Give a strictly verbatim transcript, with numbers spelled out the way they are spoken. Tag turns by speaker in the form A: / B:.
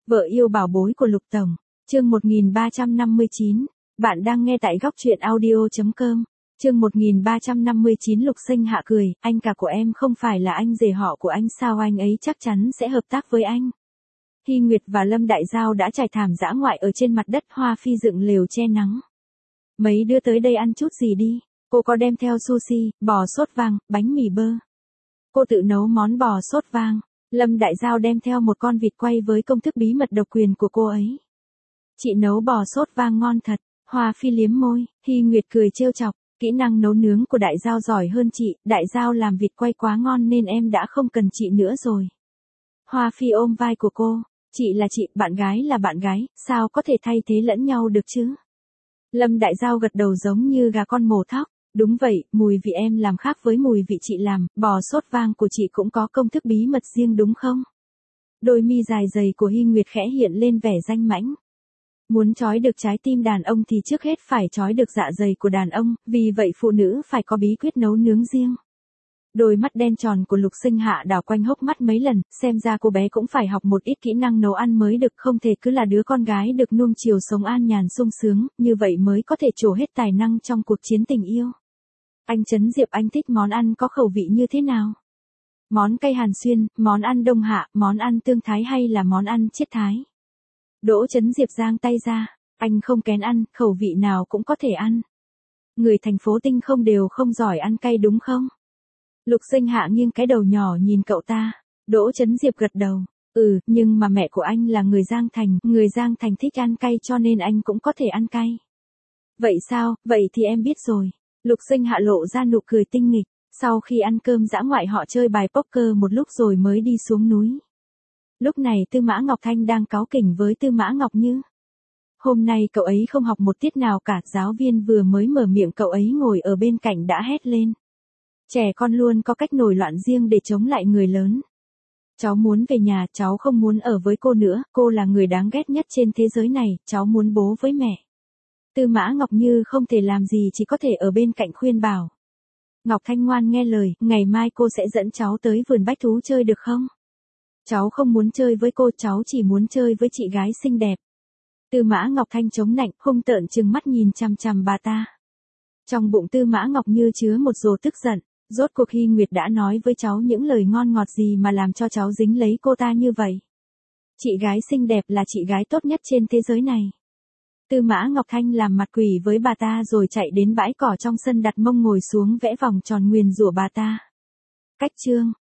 A: Vợ yêu bảo bối của Lục Tổng, chương một nghìn ba trăm năm mươi chín, bạn đang nghe tại góc truyện audio.com, chương một nghìn ba trăm năm mươi chín. Lục Sinh Hạ cười, anh cả của em không phải là anh rể họ của anh sao, anh ấy chắc chắn sẽ hợp tác với anh. Hy Nguyệt và Lâm Đại Giao đã trải thảm dã ngoại ở trên mặt đất, Hoa Phi dựng lều che nắng. Mấy đứa tới đây ăn chút gì đi, cô có đem theo sushi, bò sốt vang, bánh mì bơ. Cô tự nấu món bò sốt vang. Lâm Đại Giao đem theo một con vịt quay với công thức bí mật độc quyền của cô ấy. Chị nấu bò sốt vang ngon thật, Hoa Phi liếm môi, Hy Nguyệt cười trêu chọc, kỹ năng nấu nướng của Đại Giao giỏi hơn chị, Đại Giao làm vịt quay quá ngon nên em đã không cần chị nữa rồi. Hoa Phi ôm vai của cô, chị là chị, bạn gái là bạn gái, sao có thể thay thế lẫn nhau được chứ? Lâm Đại Giao gật đầu giống như gà con mổ thóc. Đúng vậy, mùi vị em làm khác với mùi vị chị làm, bò sốt vang của chị cũng có công thức bí mật riêng đúng không? Đôi mi dài dày của Hy Nguyệt khẽ hiện lên vẻ danh mãnh. Muốn trói được trái tim đàn ông thì trước hết phải trói được dạ dày của đàn ông, vì vậy phụ nữ phải có bí quyết nấu nướng riêng. Đôi mắt đen tròn của Lục Sinh Hạ đảo quanh hốc mắt mấy lần, xem ra cô bé cũng phải học một ít kỹ năng nấu ăn mới được, không thể cứ là đứa con gái được nuông chiều sống an nhàn sung sướng, như vậy mới có thể trổ hết tài năng trong cuộc chiến tình yêu. Anh Trấn Diệp, anh thích món ăn có khẩu vị như thế nào? Món cay Hàn Xuyên, món ăn Đông Hạ, món ăn Tương Thái hay là món ăn Chiết Thái? Đỗ Trấn Diệp giang tay ra, anh không kén ăn, khẩu vị nào cũng có thể ăn. Người thành phố Tinh không đều không giỏi ăn cay đúng không? Lục Sinh Hạ nghiêng cái đầu nhỏ nhìn cậu ta. Đỗ Trấn Diệp gật đầu, ừ, nhưng mà mẹ của anh là người Giang Thành, người Giang Thành thích ăn cay cho nên anh cũng có thể ăn cay. Vậy sao, vậy thì em biết rồi. Lục Sinh Hạ lộ ra nụ cười tinh nghịch, sau khi ăn cơm dã ngoại họ chơi bài poker một lúc rồi mới đi xuống núi. Lúc này Tư Mã Ngọc Thanh đang cáu kỉnh với Tư Mã Ngọc Như. Hôm nay cậu ấy không học một tiết nào cả, giáo viên vừa mới mở miệng cậu ấy ngồi ở bên cạnh đã hét lên. Trẻ con luôn có cách nổi loạn riêng để chống lại người lớn. Cháu muốn về nhà, cháu không muốn ở với cô nữa, cô là người đáng ghét nhất trên thế giới này, cháu muốn bố với mẹ. Tư Mã Ngọc Như không thể làm gì, chỉ có thể ở bên cạnh khuyên bảo. Ngọc Thanh ngoan nghe lời, ngày mai cô sẽ dẫn cháu tới vườn bách thú chơi được không? Cháu không muốn chơi với cô, cháu chỉ muốn chơi với chị gái xinh đẹp. Tư Mã Ngọc Thanh chống nạnh, hung tợn trừng mắt nhìn chằm chằm bà ta. Trong bụng Tư Mã Ngọc Như chứa một rổ tức giận, rốt cuộc Hy Nguyệt đã nói với cháu những lời ngon ngọt gì mà làm cho cháu dính lấy cô ta như vậy? Chị gái xinh đẹp là chị gái tốt nhất trên thế giới này. Tư Mã Ngọc Thanh làm mặt quỷ với bà ta rồi chạy đến bãi cỏ trong sân đặt mông ngồi xuống vẽ vòng tròn nguyền rủa bà ta. Cách chương